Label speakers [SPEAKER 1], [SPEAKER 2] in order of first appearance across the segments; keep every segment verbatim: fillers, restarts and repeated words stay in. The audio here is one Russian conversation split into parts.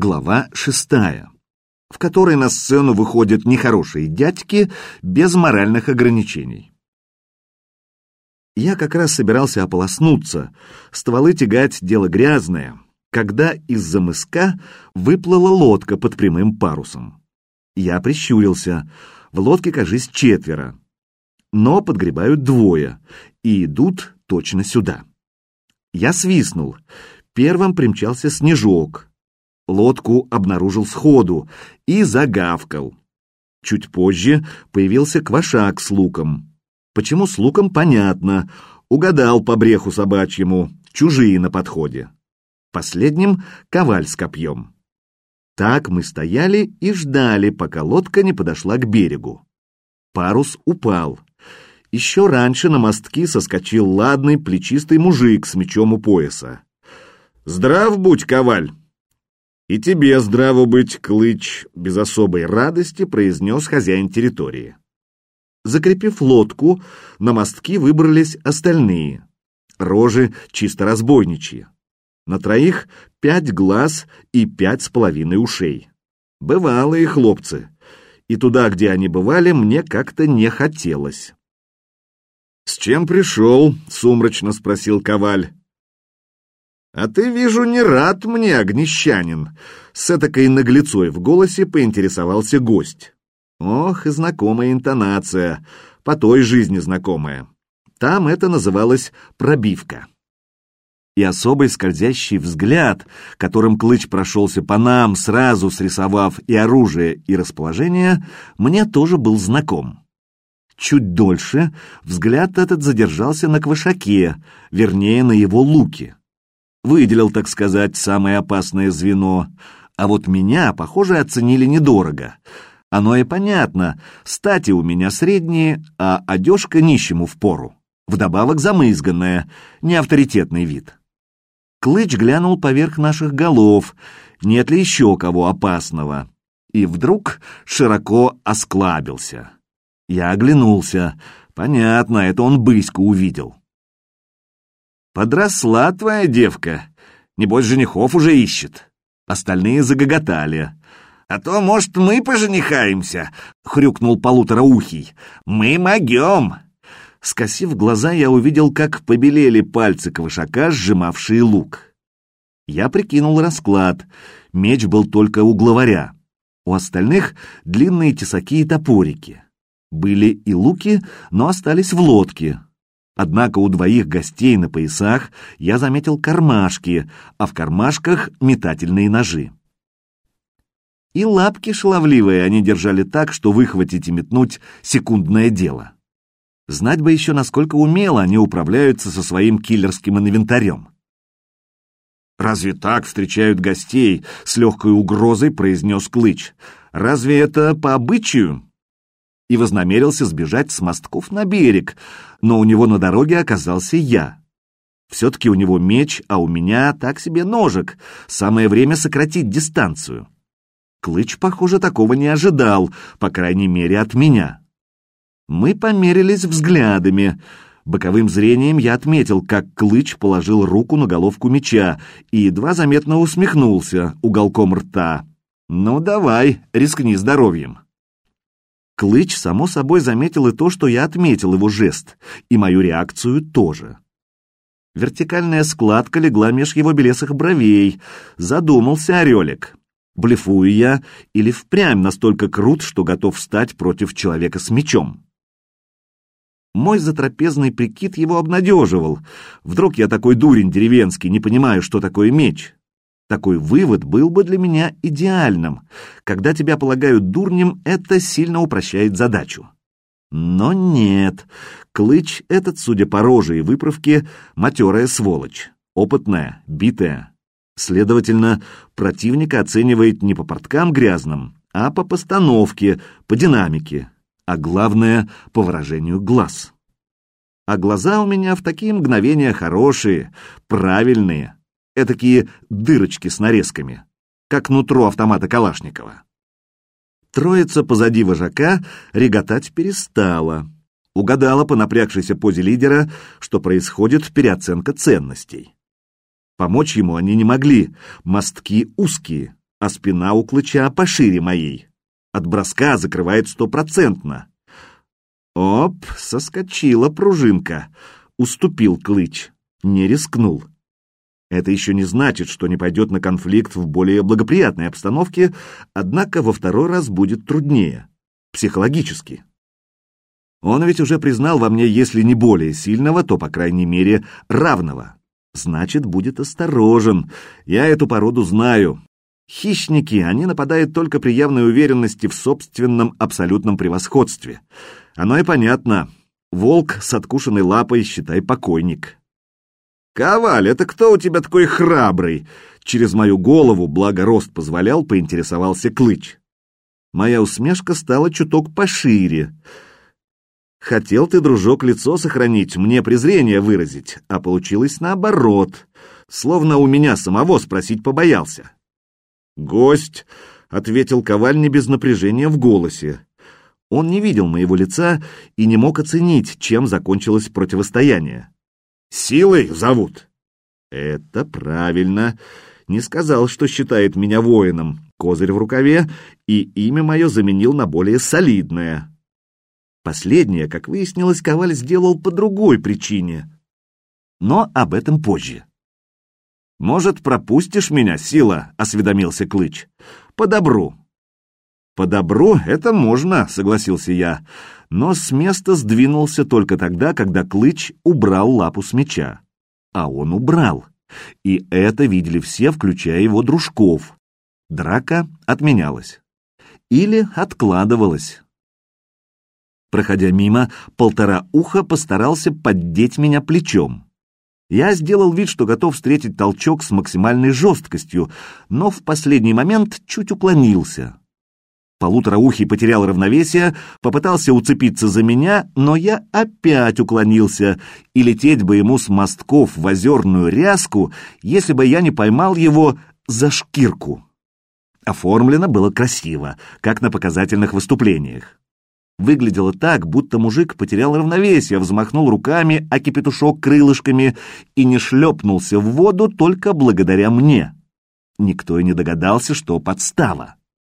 [SPEAKER 1] Глава шестая, в которой на сцену выходят нехорошие дядьки без моральных ограничений. Я как раз собирался ополоснуться, стволы тягать — дело грязное, когда из-за мыска выплыла лодка под прямым парусом. Я прищурился. В лодке, кажись, четверо. Но подгребают двое и идут точно сюда. Я свистнул. Первым примчался Снежок. Лодку обнаружил сходу и загавкал. Чуть позже появился Квашак с луком. Почему с луком, понятно. Угадал по бреху собачьему. Чужие на подходе. Последним Коваль с копьем. Так мы стояли и ждали, пока лодка не подошла к берегу. Парус упал. Еще раньше на мостки соскочил ладный плечистый мужик с мечом у пояса. «Здрав будь, Коваль!» «И тебе здраво быть, Клыч!» — без особой радости произнес хозяин территории. Закрепив лодку, на мостки выбрались остальные. Рожи чисто разбойничьи. На троих пять глаз и пять с половиной ушей. Бывалые хлопцы. И туда, где они бывали, мне как-то не хотелось. «С чем пришел?» — сумрачно спросил Коваль. «А ты, вижу, не рад мне, огнещанин!» С этакой наглецой в голосе поинтересовался гость. Ох, и знакомая интонация, по той жизни знакомая. Там это называлось пробивка. И особый скользящий взгляд, которым Клыч прошелся по нам, сразу срисовав и оружие, и расположение, мне тоже был знаком. Чуть дольше взгляд этот задержался на Квашаке, вернее, на его луке. Выделил, так сказать, самое опасное звено, а вот меня, похоже, оценили недорого. Оно и понятно, стати у меня средние, а одежка нищему впору. Вдобавок замызганная, неавторитетный вид. Клыч глянул поверх наших голов, нет ли еще кого опасного, и вдруг широко осклабился. Я оглянулся. Понятно, это он Быську увидел. «Подросла твоя девка, небось женихов уже ищет». Остальные загоготали. «А то, может, мы поженихаемся?» — хрюкнул полутораухий. «Мы могем!» Скосив глаза, я увидел, как побелели пальцы Квашака, сжимавшие лук. Я прикинул расклад. Меч был только у главаря. У остальных длинные тесаки и топорики. Были и луки, но остались в лодке. Однако у двоих гостей на поясах я заметил кармашки, а в кармашках метательные ножи. И лапки шаловливые они держали так, что выхватить и метнуть — секундное дело. Знать бы еще, насколько умело они управляются со своим киллерским инвентарем. «Разве так встречают гостей?» — с легкой угрозой произнес Клыч. «Разве это по обычаю?» И вознамерился сбежать с мостков на берег, но у него на дороге оказался я. Все-таки у него меч, а у меня так себе ножик. Самое время сократить дистанцию. Клыч, похоже, такого не ожидал, по крайней мере, от меня. Мы померились взглядами. Боковым зрением я отметил, как Клыч положил руку на головку меча и едва заметно усмехнулся уголком рта. «Ну давай, рискни здоровьем». Клыч, само собой, заметил и то, что я отметил его жест, и мою реакцию тоже. Вертикальная складка легла меж его белесых бровей. Задумался орелик. Блефую я или впрямь настолько крут, что готов встать против человека с мечом? Мой затрапезный прикид его обнадеживал. Вдруг я такой дурень деревенский, не понимаю, что такое меч? Такой вывод был бы для меня идеальным. Когда тебя полагают дурнем, это сильно упрощает задачу. Но нет. Клыч этот, судя по роже и выправке, матерая сволочь. Опытная, битая. Следовательно, противника оценивает не по порткам грязным, а по постановке, по динамике. А главное, по выражению глаз. А глаза у меня в такие мгновения хорошие, правильные. Этакие дырочки с нарезками, как нутро автомата Калашникова. Троица позади вожака реготать перестала. Угадала по напрягшейся позе лидера, что происходит переоценка ценностей. Помочь ему они не могли, мостки узкие, а спина у клыча пошире моей. От броска закрывает стопроцентно. Оп, соскочила пружинка. Уступил клыч, не рискнул. Это еще не значит, что не пойдет на конфликт в более благоприятной обстановке, однако во второй раз будет труднее, психологически. Он ведь уже признал во мне, если не более сильного, то, по крайней мере, равного. Значит, будет осторожен. Я эту породу знаю. Хищники, они нападают только при явной уверенности в собственном абсолютном превосходстве. Оно и понятно. Волк с откушенной лапой, считай, покойник. «Коваль, это кто у тебя такой храбрый?» Через мою голову, благо рост позволял, поинтересовался клыч. Моя усмешка стала чуток пошире. Хотел ты, дружок, лицо сохранить, мне презрение выразить, а получилось наоборот. Словно у меня самого спросить побоялся. «Гость», — ответил Коваль не без напряжения в голосе. Он не видел моего лица и не мог оценить, чем закончилось противостояние. «Силой зовут». «Это правильно. Не сказал, что считает меня воином. Козырь в рукаве, и имя мое заменил на более солидное». Последнее, как выяснилось, Коваль сделал по другой причине. Но об этом позже. «Может, пропустишь меня, Сила?» — осведомился клыч. «По добру». «По добру это можно», — согласился я, но с места сдвинулся только тогда, когда клыч убрал лапу с меча. А он убрал. И это видели все, включая его дружков. Драка отменялась. Или откладывалась. Проходя мимо, Полтораухо постарался поддеть меня плечом. Я сделал вид, что готов встретить толчок с максимальной жесткостью, но в последний момент чуть уклонился. Полутораухий потерял равновесие, попытался уцепиться за меня, но я опять уклонился, и лететь бы ему с мостков в озерную ряску, если бы я не поймал его за шкирку. Оформлено было красиво, как на показательных выступлениях. Выглядело так, будто мужик потерял равновесие, взмахнул руками, а кипятушок крылышками, и не шлепнулся в воду только благодаря мне. Никто и не догадался, что подстава.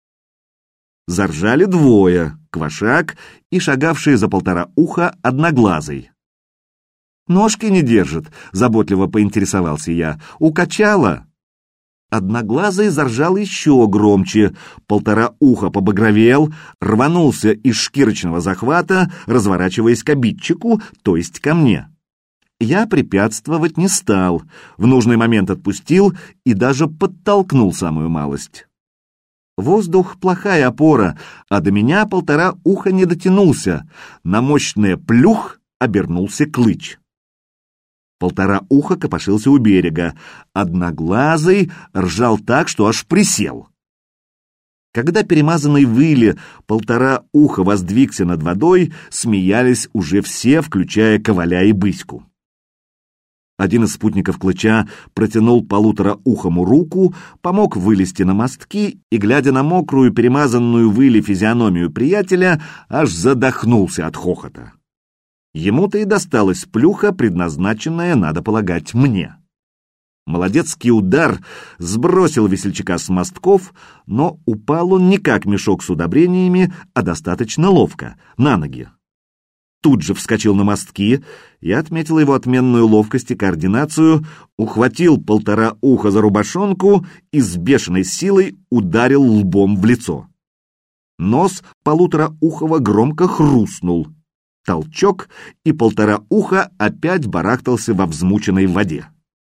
[SPEAKER 1] Заржали двое, Квашак и шагавший за Полтораухо Одноглазый. «Ножки не держит», — заботливо поинтересовался я. «Укачала». Одноглазый заржал еще громче, Полтораухо побагровел, рванулся из шкирочного захвата, разворачиваясь к обидчику, то есть ко мне. Я препятствовать не стал, в нужный момент отпустил и даже подтолкнул самую малость. Воздух — плохая опора, а до меня Полтораухо не дотянулся. На мощное плюх обернулся клыч. Полтораухо копошился у берега. Одноглазый ржал так, что аж присел. Когда перемазанный выли Полтораухо воздвигся над водой, смеялись уже все, включая Коваля и Быську. Один из спутников клыча протянул Полутораухому руку, помог вылезти на мостки и, глядя на мокрую, перемазанную выли физиономию приятеля, аж задохнулся от хохота. Ему-то и досталась плюха, предназначенная, надо полагать, мне. Молодецкий удар сбросил весельчака с мостков, но упал он не как мешок с удобрениями, а достаточно ловко, на ноги. Тут же вскочил на мостки, я отметил его отменную ловкость и координацию, ухватил Полтораухо за рубашонку и с бешеной силой ударил лбом в лицо. Нос Полутораухого громко хрустнул. Толчок, и Полтораухо опять барахтался во взмученной воде.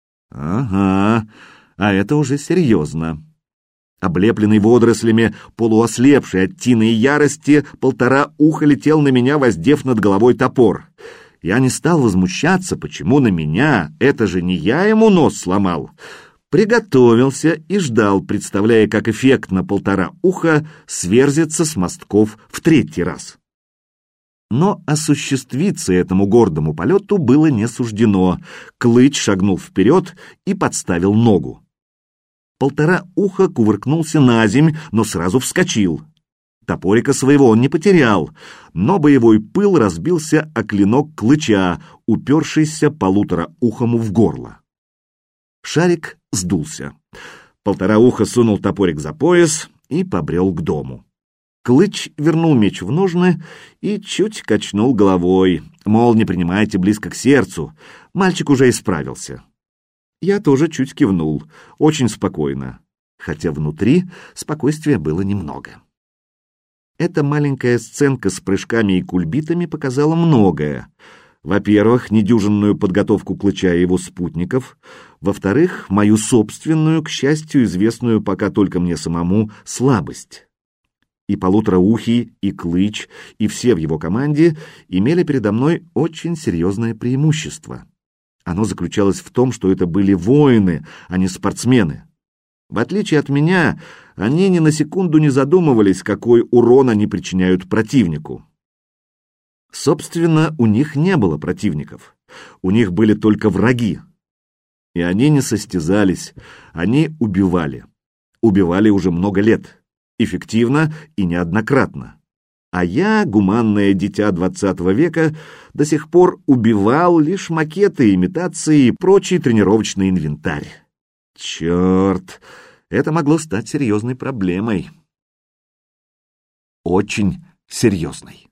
[SPEAKER 1] Ага, а это уже серьезно. Облепленный водорослями, полуослепший от тины и ярости, Полтораухо летел на меня, воздев над головой топор. Я не стал возмущаться, почему на меня, это же не я ему нос сломал. Приготовился и ждал, представляя, как эффектно Полтораухо сверзится с мостков в третий раз. Но осуществиться этому гордому полету было не суждено. Клыч шагнул вперед и подставил ногу. Полтораухо кувыркнулся на земь, но сразу вскочил. Топорика своего он не потерял, но боевой пыл разбился о клинок клыча, упершийся Полутораухому в горло. Шарик сдулся. Полтораухо сунул топорик за пояс и побрел к дому. Клыч вернул меч в ножны и чуть качнул головой, мол, не принимайте близко к сердцу, мальчик уже исправился. Я тоже чуть кивнул, очень спокойно, хотя внутри спокойствия было немного. Эта маленькая сценка с прыжками и кульбитами показала многое. Во-первых, недюжинную подготовку Клыча и его спутников. Во-вторых, мою собственную, к счастью, известную пока только мне самому, слабость. И Полутораухий, и Клыч, и все в его команде имели передо мной очень серьезное преимущество. Оно заключалось в том, что это были воины, а не спортсмены. В отличие от меня, они ни на секунду не задумывались, какой урон они причиняют противнику. Собственно, у них не было противников. У них были только враги. И они не состязались, они убивали. Убивали уже много лет. Эффективно и неоднократно. А я, гуманное дитя двадцатого века, до сих пор убивал лишь макеты, имитации и прочий тренировочный инвентарь. Черт, это могло стать серьезной проблемой. Очень серьезной.